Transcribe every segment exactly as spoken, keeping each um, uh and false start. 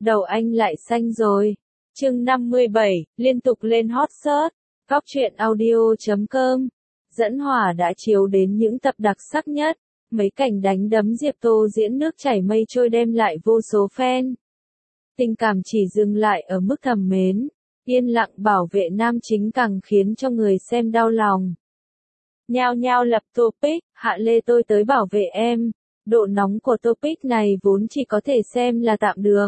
đầu anh lại xanh rồi. Chương năm mươi bảy, liên tục lên hot search. Góc truyện audio chấm com. Dẫn Hỏa đã chiếu đến những tập đặc sắc nhất. Mấy cảnh đánh đấm Diệp Tô diễn nước chảy mây trôi đem lại vô số fan. Tình cảm chỉ dừng lại ở mức thầm mến. Yên lặng bảo vệ nam chính càng khiến cho người xem đau lòng. Nhao nhao lập topic, Hạ Lê tôi tới bảo vệ em. Độ nóng của topic này vốn chỉ có thể xem là tạm được.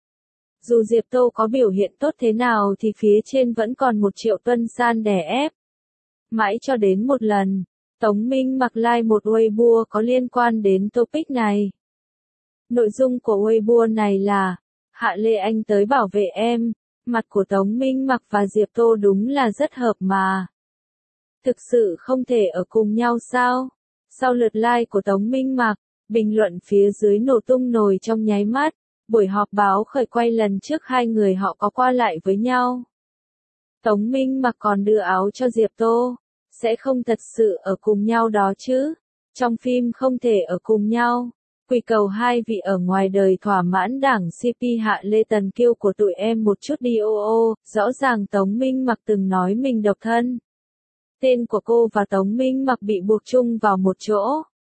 Dù Diệp Tô có biểu hiện tốt thế nào thì phía trên vẫn còn một triệu tuân san đè ép. Mãi cho đến một lần, Tống Minh mặc like một Weibo có liên quan đến topic này. Nội dung của Weibo này là, Hạ Lê anh tới bảo vệ em, mặt của Tống Minh mặc và Diệp Tô đúng là rất hợp mà. Thực sự không thể ở cùng nhau sao? Sau lượt like của Tống Minh mặc, bình luận phía dưới nổ tung nổi trong nháy mắt. Buổi họp báo khởi quay lần trước hai người họ có qua lại với nhau. Tống Minh mặc còn đưa áo cho Diệp Tô. Sẽ không thật sự ở cùng nhau đó chứ. Trong phim không thể ở cùng nhau. Quỳ cầu hai vị ở ngoài đời thỏa mãn đảng xê pê Hạ Lê Tần Kiêu của tụi em một chút đi ô ô. Rõ ràng Tống Minh mặc từng nói mình độc thân. Tên của cô và Tống Minh mặc bị buộc chung vào một chỗ.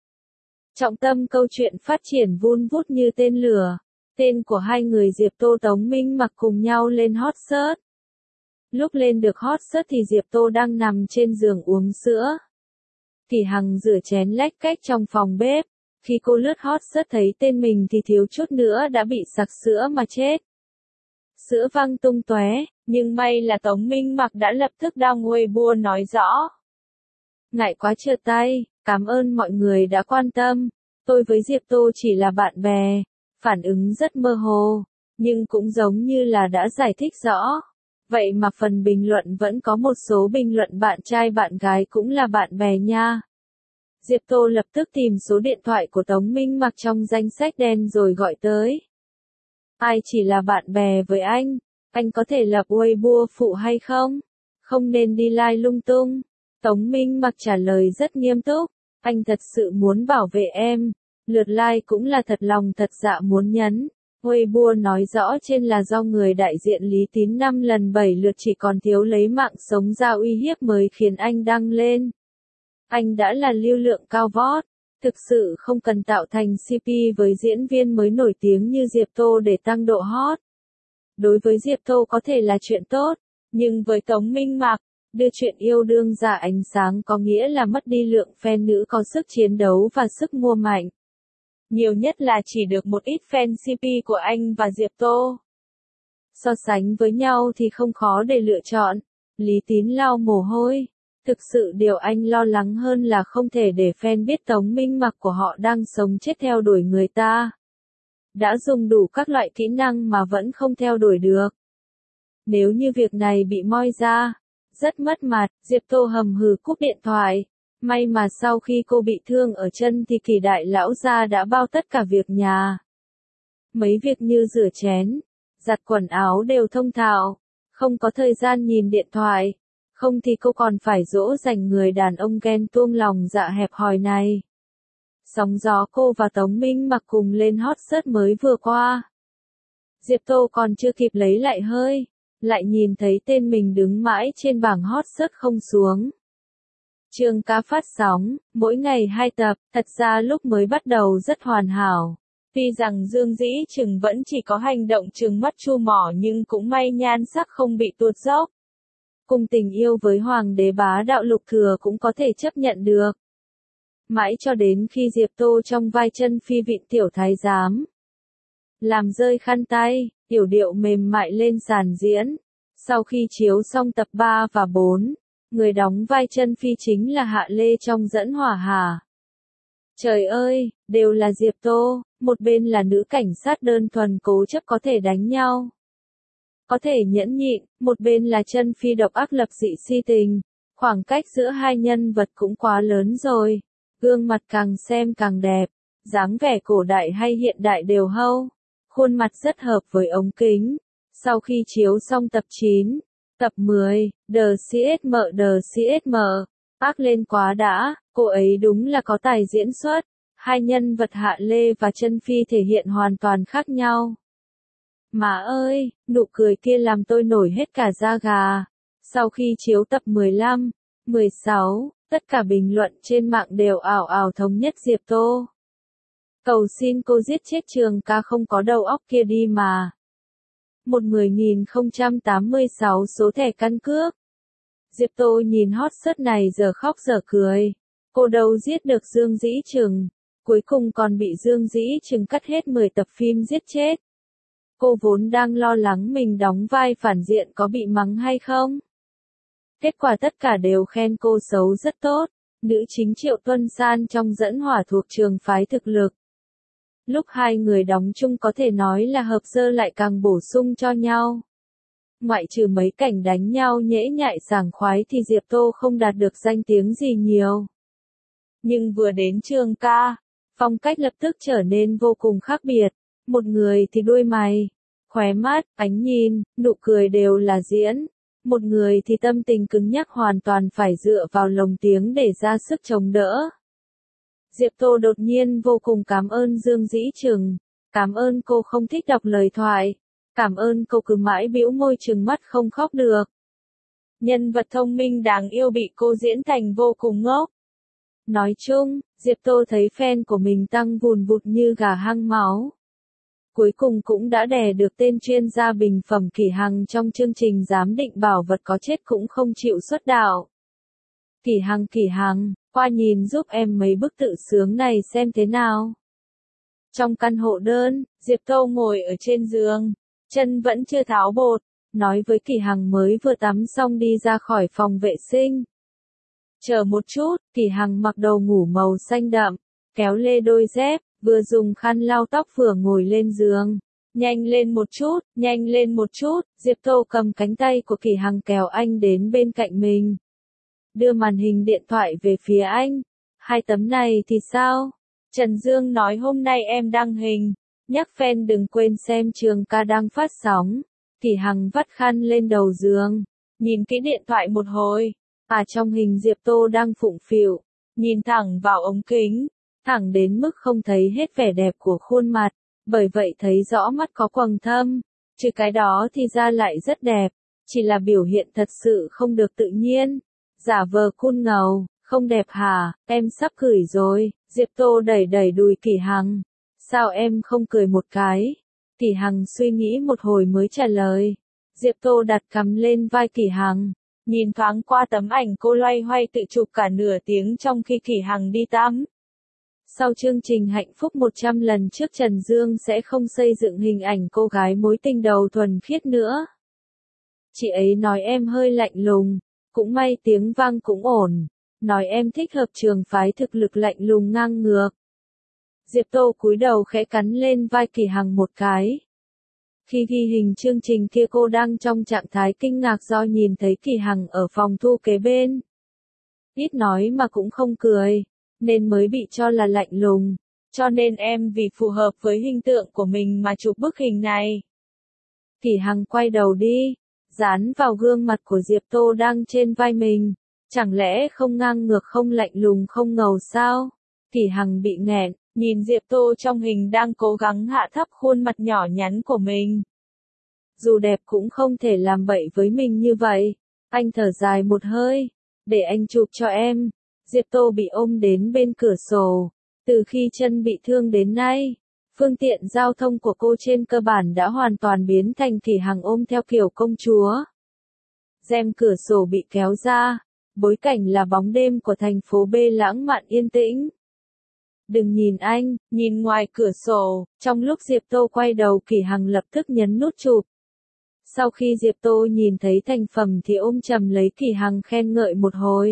Trọng tâm câu chuyện phát triển vun vút như tên lửa. Tên của hai người Diệp Tô Tống Minh mặc cùng nhau lên hot search. Lúc lên được hot search thì Diệp Tô đang nằm trên giường uống sữa. Thì Hằng rửa chén lách cách trong phòng bếp. Khi cô lướt hot search thấy tên mình thì thiếu chút nữa đã bị sặc sữa mà chết. Sữa văng tung tóe, nhưng may là Tống Minh mặc đã lập tức đăng Weibo nói rõ. Ngại quá trượt tay, cảm ơn mọi người đã quan tâm. Tôi với Diệp Tô chỉ là bạn bè. Phản ứng rất mơ hồ, nhưng cũng giống như là đã giải thích rõ. Vậy mà phần bình luận vẫn có một số bình luận bạn trai bạn gái cũng là bạn bè nha. Diệp Tô lập tức tìm số điện thoại của Tống Minh mặc trong danh sách đen rồi gọi tới. Ai chỉ là bạn bè với anh, anh có thể lập Weibo phụ hay không? Không nên đi like lung tung. Tống Minh mặc trả lời rất nghiêm túc, anh thật sự muốn bảo vệ em. Lượt like cũng là thật lòng thật dạ muốn nhấn. Weibo nói rõ trên là do người đại diện Lý Tín năm lần bảy lượt chỉ còn thiếu lấy mạng sống ra uy hiếp mới khiến anh đăng lên. Anh đã là lưu lượng cao vót. Thực sự không cần tạo thành xê pê với diễn viên mới nổi tiếng như Diệp Tô để tăng độ hot. Đối với Diệp Tô có thể là chuyện tốt, nhưng với Tống Minh mặc, đưa chuyện yêu đương ra ánh sáng có nghĩa là mất đi lượng fan nữ có sức chiến đấu và sức mua mạnh. Nhiều nhất là chỉ được một ít fan xê pê của anh và Diệp Tô. So sánh với nhau thì không khó để lựa chọn. Lý Tín lau mồ hôi. Thực sự điều anh lo lắng hơn là không thể để fan biết Tống Minh mặc của họ đang sống chết theo đuổi người ta. Đã dùng đủ các loại kỹ năng mà vẫn không theo đuổi được. Nếu như việc này bị moi ra, rất mất mặt, Diệp Tô hầm hừ cúp điện thoại. May mà sau khi cô bị thương ở chân thì Kỳ đại lão gia đã bao tất cả việc nhà. Mấy việc như rửa chén, giặt quần áo đều thông thạo, không có thời gian nhìn điện thoại, không thì cô còn phải dỗ dành người đàn ông ghen tuông lòng dạ hẹp hòi này. Sóng gió cô và Tống Minh mặc cùng lên hot search mới vừa qua. Diệp Tô còn chưa kịp lấy lại hơi, lại nhìn thấy tên mình đứng mãi trên bảng hot search không xuống. Chương cá phát sóng, mỗi ngày hai tập, thật ra lúc mới bắt đầu rất hoàn hảo. Tuy rằng Dương Dĩ Trừng vẫn chỉ có hành động trừng mắt chu mỏ nhưng cũng may nhan sắc không bị tuột dốc. Cùng tình yêu với Hoàng đế bá đạo Lục Thừa cũng có thể chấp nhận được. Mãi cho đến khi Diệp Tô trong vai chân phi vịn tiểu thái giám. Làm rơi khăn tay, yểu điệu mềm mại lên sàn diễn. Sau khi chiếu xong tập ba và bốn. Người đóng vai chân phi chính là Hạ Lê trong Dẫn Hỏa Hà. Trời ơi, đều là Diệp Tô, một bên là nữ cảnh sát đơn thuần cố chấp có thể đánh nhau. Có thể nhẫn nhịn, một bên là chân phi độc ác lập dị si tình. Khoảng cách giữa hai nhân vật cũng quá lớn rồi. Gương mặt càng xem càng đẹp, dáng vẻ cổ đại hay hiện đại đều hâu. Khuôn mặt rất hợp với ống kính. Sau khi chiếu xong tập chín. Tập mười, The xê ét em, The xê ét em, ác lên quá đã, cô ấy đúng là có tài diễn xuất. Hai nhân vật Hạ Lê và Chân Phi thể hiện hoàn toàn khác nhau. Má ơi, nụ cười kia làm tôi nổi hết cả da gà. Sau khi chiếu tập mười lăm, mười sáu, tất cả bình luận trên mạng đều ào ào thống nhất Diệp Tô. Cầu xin cô giết chết Trường Ca không có đầu óc kia đi mà. một mười nghìn không trăm tám mươi sáu số thẻ căn cước. Diệp Tô nhìn hot search này giờ khóc giờ cười. Cô đâu giết được Dương Dĩ Trừng. Cuối cùng còn bị Dương Dĩ Trừng cắt hết mười tập phim giết chết. Cô vốn đang lo lắng mình đóng vai phản diện có bị mắng hay không. Kết quả tất cả đều khen cô xấu rất tốt. Nữ chính Triệu Tuân San trong Dẫn Hỏa thuộc trường phái thực lực. Lúc hai người đóng chung có thể nói là hợp dơ lại càng bổ sung cho nhau. Ngoại trừ mấy cảnh đánh nhau nhễ nhại sảng khoái thì Diệp Tô không đạt được danh tiếng gì nhiều. Nhưng vừa đến Trường Ca, phong cách lập tức trở nên vô cùng khác biệt. Một người thì đuôi mày, khóe mắt, ánh nhìn, nụ cười đều là diễn. Một người thì tâm tình cứng nhắc hoàn toàn phải dựa vào lồng tiếng để ra sức chống đỡ. Diệp Tô đột nhiên vô cùng cảm ơn Dương Dĩ Trừng. Cảm ơn cô không thích đọc lời thoại. Cảm ơn cô cứ mãi bĩu môi trừng mắt không khóc được. Nhân vật thông minh đáng yêu bị cô diễn thành vô cùng ngốc. Nói chung, Diệp Tô thấy fan của mình tăng vùn vụt như gà hăng máu. Cuối cùng cũng đã đè được tên chuyên gia bình phẩm Kỷ Hằng trong chương trình giám định bảo vật có chết cũng không chịu xuất đạo. Kỷ Hằng Kỷ Hằng, qua nhìn giúp em mấy bức tự sướng này xem thế nào. Trong căn hộ đơn, Diệp Tô ngồi ở trên giường, chân vẫn chưa tháo bột, nói với Kỷ Hằng mới vừa tắm xong đi ra khỏi phòng vệ sinh. Chờ một chút, Kỷ Hằng mặc đồ ngủ màu xanh đậm, kéo lê đôi dép, vừa dùng khăn lau tóc vừa ngồi lên giường. Nhanh lên một chút, nhanh lên một chút, Diệp Tô cầm cánh tay của Kỷ Hằng kéo anh đến bên cạnh mình. Đưa màn hình điện thoại về phía anh. Hai tấm này thì sao? Trần Dương nói hôm nay em đăng hình. Nhắc fan đừng quên xem Trường Ca đang phát sóng. Kỷ Hằng vắt khăn lên đầu giường. Nhìn kỹ điện thoại một hồi. À trong hình Diệp Tô đang phụng phịu. Nhìn thẳng vào ống kính. Thẳng đến mức không thấy hết vẻ đẹp của khuôn mặt. Bởi vậy thấy rõ mắt có quầng thâm. Trừ cái đó thì da lại rất đẹp. Chỉ là biểu hiện thật sự không được tự nhiên. Giả vờ cool ngầu, không đẹp hả, em sắp cười rồi. Diệp Tô đẩy đẩy đùi Kỷ Hằng. Sao em không cười một cái? Kỷ Hằng suy nghĩ một hồi mới trả lời. Diệp Tô đặt cằm lên vai Kỷ Hằng. Nhìn thoáng qua tấm ảnh cô loay hoay tự chụp cả nửa tiếng trong khi Kỷ Hằng đi tắm. Sau chương trình Hạnh phúc một trăm lần trước Trần Dương sẽ không xây dựng hình ảnh cô gái mối tình đầu thuần khiết nữa. Chị ấy nói em hơi lạnh lùng. Cũng may tiếng vang cũng ổn. Nói em thích hợp trường phái thực lực lạnh lùng ngang ngược. Diệp Tô cúi đầu khẽ cắn lên vai Kỷ Hằng một cái. Khi ghi hình chương trình kia cô đang trong trạng thái kinh ngạc do nhìn thấy Kỷ Hằng ở phòng thu kế bên. Ít nói mà cũng không cười, nên mới bị cho là lạnh lùng. Cho nên em vì phù hợp với hình tượng của mình mà chụp bức hình này. Kỷ Hằng quay đầu đi. Dán vào gương mặt của Diệp Tô đang trên vai mình. Chẳng lẽ không ngang ngược không lạnh lùng không ngầu sao? Kỷ Hằng bị nghẹn, nhìn Diệp Tô trong hình đang cố gắng hạ thấp khuôn mặt nhỏ nhắn của mình. Dù đẹp cũng không thể làm bậy với mình như vậy. Anh thở dài một hơi. Để anh chụp cho em. Diệp Tô bị ôm đến bên cửa sổ. Từ khi chân bị thương đến nay. Phương tiện giao thông của cô trên cơ bản đã hoàn toàn biến thành Kỷ Hằng ôm theo kiểu công chúa. Rèm cửa sổ bị kéo ra, bối cảnh là bóng đêm của thành phố B lãng mạn yên tĩnh. Đừng nhìn anh, nhìn ngoài cửa sổ, trong lúc Diệp Tô quay đầu Kỷ Hằng lập tức nhấn nút chụp. Sau khi Diệp Tô nhìn thấy thành phẩm thì ôm chầm lấy Kỷ Hằng khen ngợi một hồi.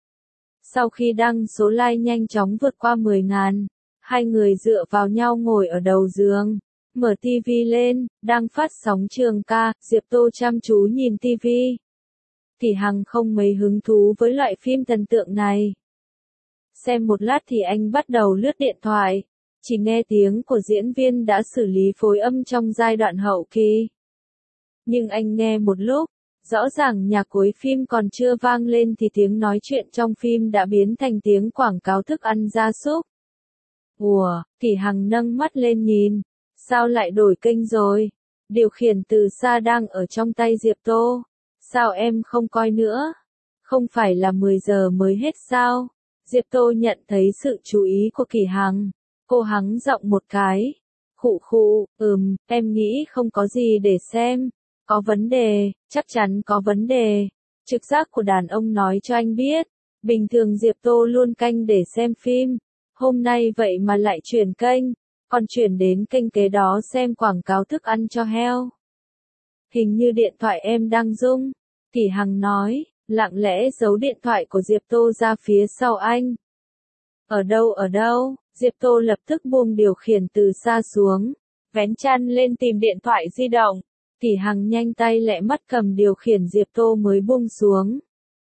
Sau khi đăng số like nhanh chóng vượt qua mười nghìn. Hai người dựa vào nhau ngồi ở đầu giường, mở tivi lên, đang phát sóng Trường Ca, Diệp Tô chăm chú nhìn tivi. Kỷ Hằng không mấy hứng thú với loại phim thần tượng này. Xem một lát thì anh bắt đầu lướt điện thoại, chỉ nghe tiếng của diễn viên đã xử lý phối âm trong giai đoạn hậu kỳ. Nhưng anh nghe một lúc, rõ ràng nhạc cuối phim còn chưa vang lên thì tiếng nói chuyện trong phim đã biến thành tiếng quảng cáo thức ăn gia súc. Ủa, Kỷ Hằng nâng mắt lên nhìn. Sao lại đổi kênh rồi? Điều khiển từ xa đang ở trong tay Diệp Tô. Sao em không coi nữa? Không phải là mười giờ mới hết sao? Diệp Tô nhận thấy sự chú ý của Kỷ Hằng. Cô hắng giọng một cái. Khụ khụ, ừm, em nghĩ không có gì để xem. Có vấn đề, chắc chắn có vấn đề. Trực giác của đàn ông nói cho anh biết. Bình thường Diệp Tô luôn canh để xem phim. Hôm nay vậy mà lại chuyển kênh. Còn chuyển đến kênh kế đó xem quảng cáo thức ăn cho heo. Hình như điện thoại em đang rung. Kỷ Hằng nói, lặng lẽ giấu điện thoại của Diệp Tô ra phía sau anh. Ở đâu ở đâu? Diệp Tô lập tức buông điều khiển từ xa xuống. Vén chăn lên tìm điện thoại di động. Kỷ Hằng nhanh tay lẹ mắt cầm điều khiển Diệp Tô mới buông xuống.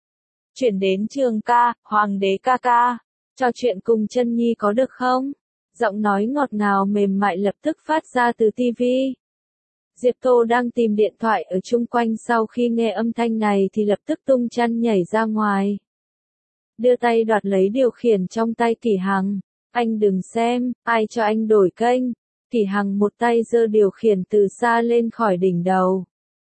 Chuyển đến trường ca, Hoàng đế ca ca. Trò chuyện cùng Chân Nhi có được không? Giọng nói ngọt ngào mềm mại lập tức phát ra từ tivi. Diệp Tô đang tìm điện thoại ở chung quanh, sau khi nghe âm thanh này thì lập tức tung chăn nhảy ra ngoài. Đưa tay đoạt lấy điều khiển trong tay Kỷ Hằng. Anh đừng xem, ai cho anh đổi kênh. Kỷ Hằng một tay giơ điều khiển từ xa lên khỏi đỉnh đầu.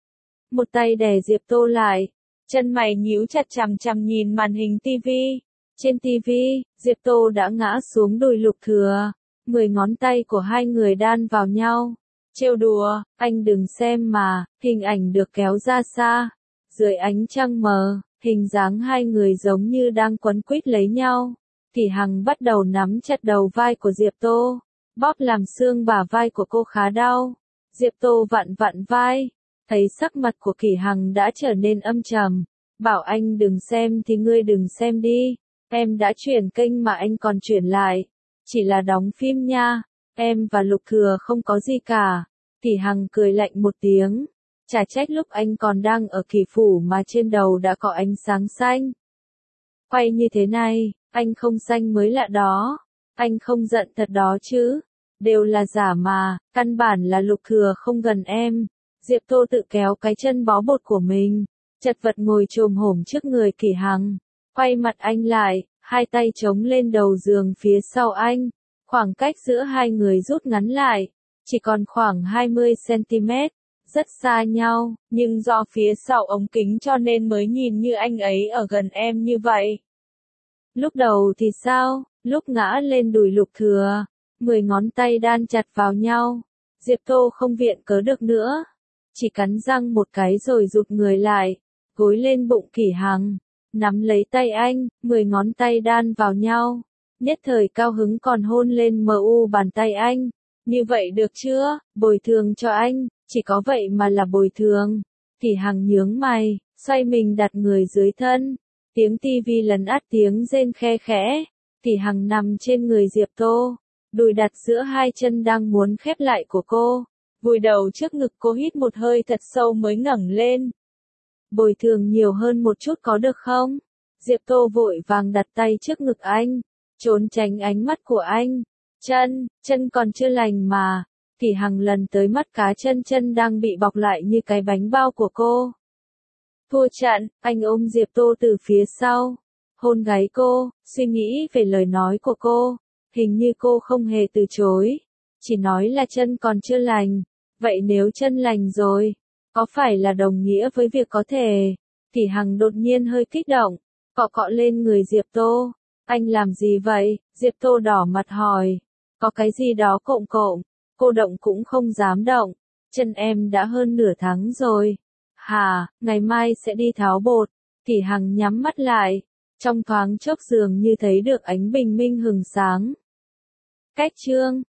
Một tay đè Diệp Tô lại. Chân mày nhíu chặt chằm chằm nhìn màn hình tivi. Trên tivi, Diệp Tô đã ngã xuống đùi Lục Thừa. Mười ngón tay của hai người đan vào nhau. Trêu đùa, anh đừng xem mà, hình ảnh được kéo ra xa. Dưới ánh trăng mờ, hình dáng hai người giống như đang quấn quýt lấy nhau. Kỷ Hằng bắt đầu nắm chặt đầu vai của Diệp Tô, bóp làm xương bả vai của cô khá đau. Diệp Tô vặn vặn vai, thấy sắc mặt của Kỷ Hằng đã trở nên âm trầm. Bảo anh đừng xem thì ngươi đừng xem đi, em đã chuyển kênh mà anh còn chuyển lại. Chỉ là đóng phim nha, em và Lục Thừa không có gì cả. Kỷ Hằng cười lạnh một tiếng. Chả trách lúc anh còn đang ở Kỷ phủ mà trên đầu đã có ánh sáng xanh. Quay như thế này, anh không xanh mới lạ đó. Anh không giận thật đó chứ. Đều là giả mà, căn bản là Lục Thừa không gần em. Diệp Tô tự kéo cái chân bó bột của mình, chật vật ngồi chồm hổm trước người Kỷ Hằng. Quay mặt anh lại, hai tay chống lên đầu giường phía sau anh. Khoảng cách giữa hai người rút ngắn lại, chỉ còn khoảng hai mươi xăng ti mét, rất xa nhau, nhưng do phía sau ống kính cho nên mới nhìn như anh ấy ở gần em như vậy. Lúc đầu thì sao, lúc ngã lên đùi Lục Thừa, mười ngón tay đan chặt vào nhau, Diệp Tô không viện cớ được nữa, chỉ cắn răng một cái rồi rụt người lại, gối lên bụng Kỷ Hằng, nắm lấy tay anh, mười ngón tay đan vào nhau, nhất thời cao hứng còn hôn lên mờ u bàn tay anh. Như vậy được chưa, bồi thường cho anh, chỉ có vậy mà là bồi thường. Kỷ Hằng nhướng mày, xoay mình đặt người dưới thân. Tiếng tivi lấn át tiếng rên khe khẽ. Kỷ Hằng nằm trên người Diệp Tô, đùi đặt giữa hai chân đang muốn khép lại của cô. Vùi đầu trước ngực cô, hít một hơi thật sâu mới ngẩng lên. Bồi thường nhiều hơn một chút có được không? Diệp Tô vội vàng đặt tay trước ngực anh, trốn tránh ánh mắt của anh. Chân, chân còn chưa lành mà. Kỷ Hằng lần tới mắt cá chân chân đang bị bọc lại như cái bánh bao của cô. Thua trận, anh ôm Diệp Tô từ phía sau, hôn gáy cô, suy nghĩ về lời nói của cô. Hình như cô không hề từ chối, chỉ nói là chân còn chưa lành. Vậy nếu chân lành rồi, có phải là đồng nghĩa với việc có thể? Kỷ Hằng đột nhiên hơi kích động, cọ cọ lên người Diệp Tô. Anh làm gì vậy? Diệp Tô đỏ mặt hỏi. Có cái gì đó cộm cộm, cô động cũng không dám động. Chân em đã hơn nửa tháng rồi. Hà, ngày mai sẽ đi tháo bột. Kỷ Hằng nhắm mắt lại, trong thoáng chốc dường như thấy được ánh bình minh hừng sáng. Cách chương